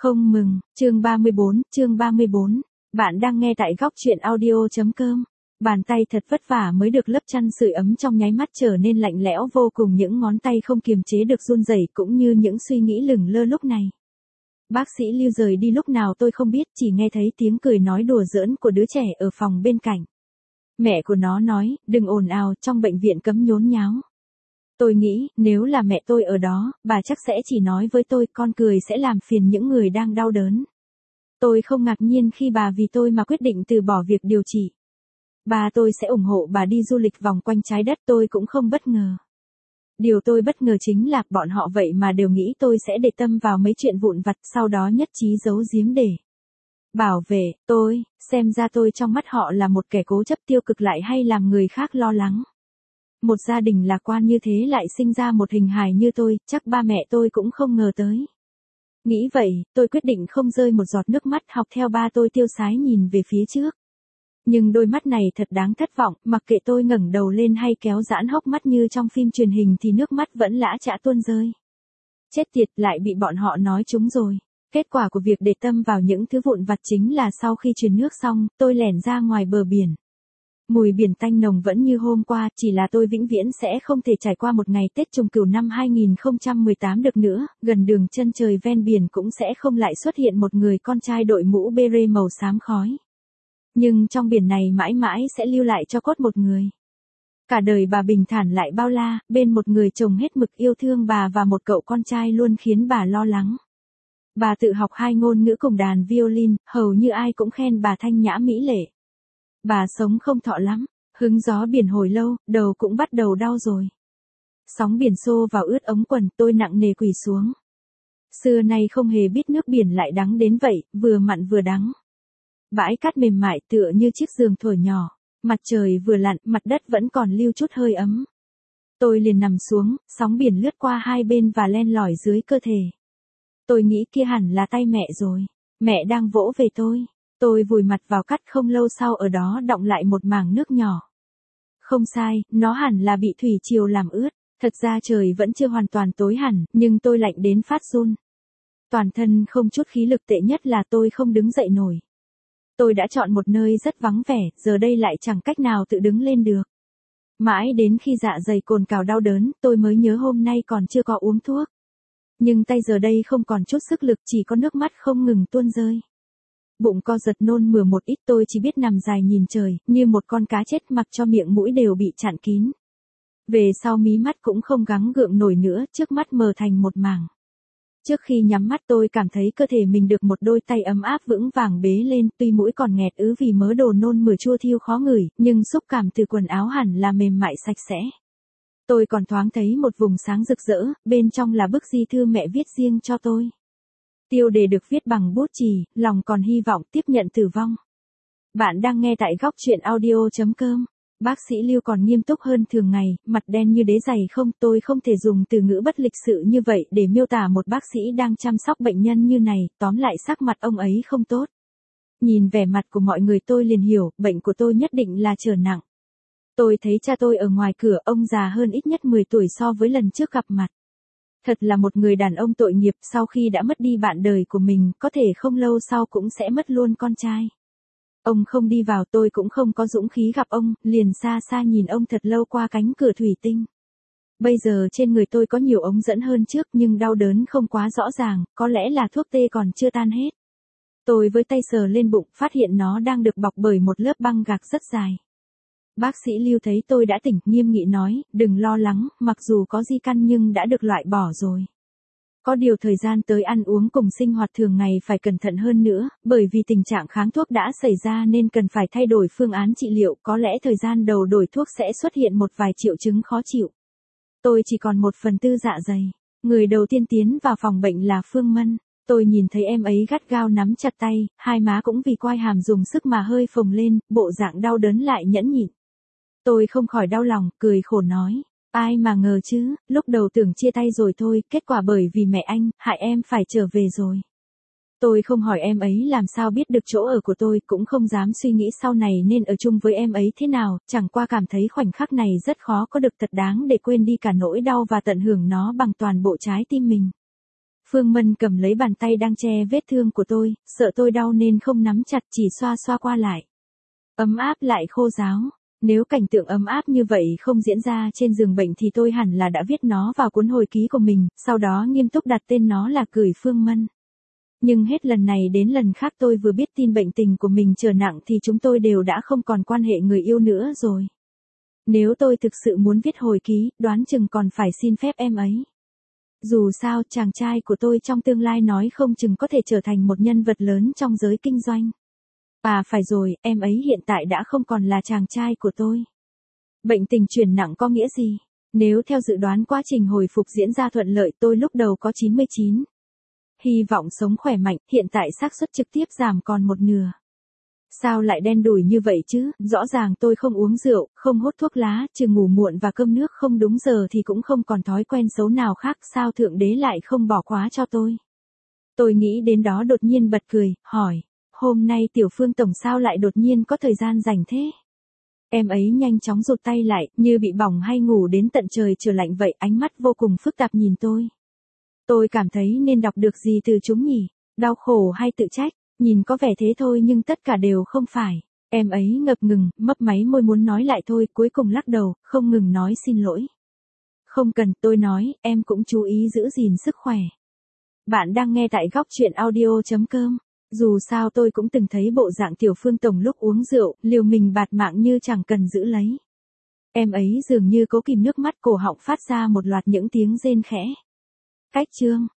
Không mừng, chương 34, bạn đang nghe tại góc truyện audio.com. Bàn tay thật vất vả mới được lấp chăn sưởi ấm trong nháy mắt trở nên lạnh lẽo vô cùng, những ngón tay không kiềm chế được run rẩy cũng như những suy nghĩ lửng lơ lúc này. Bác sĩ Lưu rời đi lúc nào tôi không biết, chỉ nghe thấy tiếng cười nói đùa giỡn của đứa trẻ ở phòng bên cạnh. Mẹ của nó nói, đừng ồn ào, trong bệnh viện cấm nhốn nháo. Tôi nghĩ, nếu là mẹ tôi ở đó, bà chắc sẽ chỉ nói với tôi, con cười sẽ làm phiền những người đang đau đớn. Tôi không ngạc nhiên khi bà vì tôi mà quyết định từ bỏ việc điều trị. Bà tôi sẽ ủng hộ bà đi du lịch vòng quanh trái đất, tôi cũng không bất ngờ. Điều tôi bất ngờ chính là bọn họ vậy mà đều nghĩ tôi sẽ để tâm vào mấy chuyện vụn vặt, sau đó nhất trí giấu giếm để bảo vệ tôi. Xem ra tôi trong mắt họ là một kẻ cố chấp tiêu cực lại hay làm người khác lo lắng. Một gia đình lạc quan như thế lại sinh ra một hình hài như tôi, chắc ba mẹ tôi cũng không ngờ tới. Nghĩ vậy, tôi quyết định không rơi một giọt nước mắt, học theo ba tôi tiêu sái nhìn về phía trước. Nhưng đôi mắt này thật đáng thất vọng, mặc kệ tôi ngẩng đầu lên hay kéo giãn hốc mắt như trong phim truyền hình thì nước mắt vẫn lã chã tuôn rơi. Chết tiệt, lại bị bọn họ nói trúng rồi. Kết quả của việc để tâm vào những thứ vụn vặt chính là sau khi truyền nước xong, tôi lẻn ra ngoài bờ biển. Mùi biển tanh nồng vẫn như hôm qua, chỉ là tôi vĩnh viễn sẽ không thể trải qua một ngày Tết Trùng Cửu năm 2018 được nữa, gần đường chân trời ven biển cũng sẽ không lại xuất hiện một người con trai đội mũ beret màu xám khói. Nhưng trong biển này mãi mãi sẽ lưu lại cho cốt một người. Cả đời bà bình thản lại bao la, bên một người chồng hết mực yêu thương bà và một cậu con trai luôn khiến bà lo lắng. Bà tự học 2 ngôn ngữ cùng đàn violin, hầu như ai cũng khen bà thanh nhã mỹ lệ. Bà sống không thọ lắm, hứng gió biển hồi lâu, đầu cũng bắt đầu đau rồi. Sóng biển xô vào ướt ống quần, tôi nặng nề quỳ xuống. Xưa nay không hề biết nước biển lại đắng đến vậy, vừa mặn vừa đắng. Bãi cát mềm mại tựa như chiếc giường thổi nhỏ, mặt trời vừa lặn, mặt đất vẫn còn lưu chút hơi ấm. Tôi liền nằm xuống, sóng biển lướt qua hai bên và len lỏi dưới cơ thể. Tôi nghĩ kia hẳn là tay mẹ rồi, mẹ đang vỗ về tôi. Tôi vùi mặt vào cát, không lâu sau ở đó đọng lại một mảng nước nhỏ. Không sai, nó hẳn là bị thủy triều làm ướt. Thật ra trời vẫn chưa hoàn toàn tối hẳn, nhưng tôi lạnh đến phát run. Toàn thân không chút khí lực, tệ nhất là tôi không đứng dậy nổi. Tôi đã chọn một nơi rất vắng vẻ, giờ đây lại chẳng cách nào tự đứng lên được. Mãi đến khi dạ dày cồn cào đau đớn, tôi mới nhớ hôm nay còn chưa có uống thuốc. Nhưng tay giờ đây không còn chút sức lực, chỉ có nước mắt không ngừng tuôn rơi. Bụng co giật nôn mửa một ít, tôi chỉ biết nằm dài nhìn trời, như một con cá chết, mặc cho miệng mũi đều bị chặn kín. Về sau mí mắt cũng không gắng gượng nổi nữa, trước mắt mờ thành một mảng. Trước khi nhắm mắt tôi cảm thấy cơ thể mình được một đôi tay ấm áp vững vàng bế lên, tuy mũi còn nghẹt ứ vì mớ đồ nôn mửa chua thiêu khó ngửi, nhưng xúc cảm từ quần áo hẳn là mềm mại sạch sẽ. Tôi còn thoáng thấy một vùng sáng rực rỡ, bên trong là bức di thư mẹ viết riêng cho tôi. Tiêu đề được viết bằng bút chì, lòng còn hy vọng tiếp nhận tử vong. Bạn đang nghe tại góc truyện audio.com. Bác sĩ Lưu còn nghiêm túc hơn thường ngày, mặt đen như đế giày không, tôi không thể dùng từ ngữ bất lịch sự như vậy để miêu tả một bác sĩ đang chăm sóc bệnh nhân như này, tóm lại sắc mặt ông ấy không tốt. Nhìn vẻ mặt của mọi người tôi liền hiểu, bệnh của tôi nhất định là trở nặng. Tôi thấy cha tôi ở ngoài cửa, ông già hơn ít nhất 10 tuổi so với lần trước gặp mặt. Thật là một người đàn ông tội nghiệp, sau khi đã mất đi bạn đời của mình, có thể không lâu sau cũng sẽ mất luôn con trai. Ông không đi vào, tôi cũng không có dũng khí gặp ông, liền xa xa nhìn ông thật lâu qua cánh cửa thủy tinh. Bây giờ trên người tôi có nhiều ống dẫn hơn trước, nhưng đau đớn không quá rõ ràng, có lẽ là thuốc tê còn chưa tan hết. Tôi với tay sờ lên bụng, phát hiện nó đang được bọc bởi một lớp băng gạc rất dài. Bác sĩ Lưu thấy tôi đã tỉnh, nghiêm nghị nói, đừng lo lắng, mặc dù có di căn nhưng đã được loại bỏ rồi. Có điều thời gian tới ăn uống cùng sinh hoạt thường ngày phải cẩn thận hơn nữa, bởi vì tình trạng kháng thuốc đã xảy ra nên cần phải thay đổi phương án trị liệu, có lẽ thời gian đầu đổi thuốc sẽ xuất hiện một vài triệu chứng khó chịu. Tôi chỉ còn 1/4 dạ dày. Người đầu tiên tiến vào phòng bệnh là Phương Mân. Tôi nhìn thấy em ấy gắt gao nắm chặt tay, hai má cũng vì quai hàm dùng sức mà hơi phồng lên, bộ dạng đau đớn lại nhẫn nhịn. Tôi không khỏi đau lòng, cười khổ nói. Ai mà ngờ chứ, lúc đầu tưởng chia tay rồi thôi, kết quả bởi vì mẹ anh, hại em phải trở về rồi. Tôi không hỏi em ấy làm sao biết được chỗ ở của tôi, cũng không dám suy nghĩ sau này nên ở chung với em ấy thế nào, chẳng qua cảm thấy khoảnh khắc này rất khó có được, thật đáng để quên đi cả nỗi đau và tận hưởng nó bằng toàn bộ trái tim mình. Phương Mân cầm lấy bàn tay đang che vết thương của tôi, sợ tôi đau nên không nắm chặt, chỉ xoa xoa qua lại. Ấm áp lại khô ráo. Nếu cảnh tượng ấm áp như vậy không diễn ra trên giường bệnh thì tôi hẳn là đã viết nó vào cuốn hồi ký của mình, sau đó nghiêm túc đặt tên nó là Gửi Phương Mân. Nhưng hết lần này đến lần khác tôi vừa biết tin bệnh tình của mình trở nặng thì chúng tôi đều đã không còn quan hệ người yêu nữa rồi. Nếu tôi thực sự muốn viết hồi ký, đoán chừng còn phải xin phép em ấy. Dù sao chàng trai của tôi trong tương lai nói không chừng có thể trở thành một nhân vật lớn trong giới kinh doanh. À phải rồi, em ấy hiện tại đã không còn là chàng trai của tôi. Bệnh tình chuyển nặng có nghĩa gì? Nếu theo dự đoán quá trình hồi phục diễn ra thuận lợi, tôi lúc đầu có 99. Hy vọng sống khỏe mạnh, hiện tại xác suất trực tiếp giảm còn một nửa. Sao lại đen đủi như vậy chứ? Rõ ràng tôi không uống rượu, không hút thuốc lá, trừ ngủ muộn và cơm nước không đúng giờ thì cũng không còn thói quen xấu nào khác, sao Thượng Đế lại không bỏ quá cho tôi? Tôi nghĩ đến đó đột nhiên bật cười, hỏi, hôm nay Tiểu Phương Tổng sao lại đột nhiên có thời gian rảnh thế? Em ấy nhanh chóng rụt tay lại, như bị bỏng hay ngủ đến tận trời trở lạnh vậy, ánh mắt vô cùng phức tạp nhìn tôi. Tôi cảm thấy nên đọc được gì từ chúng nhỉ? Đau khổ hay tự trách? Nhìn có vẻ thế thôi nhưng tất cả đều không phải. Em ấy ngập ngừng, mấp máy môi muốn nói lại thôi, cuối cùng lắc đầu, không ngừng nói xin lỗi. Không cần, tôi nói, em cũng chú ý giữ gìn sức khỏe. Bạn đang nghe tại góc truyện audio.com. Dù sao tôi cũng từng thấy bộ dạng Tiểu Phương Tổng lúc uống rượu, liều mình bạt mạng như chẳng cần giữ lấy. Em ấy dường như cố kìm nước mắt, cổ họng phát ra một loạt những tiếng rên khẽ. Cách chương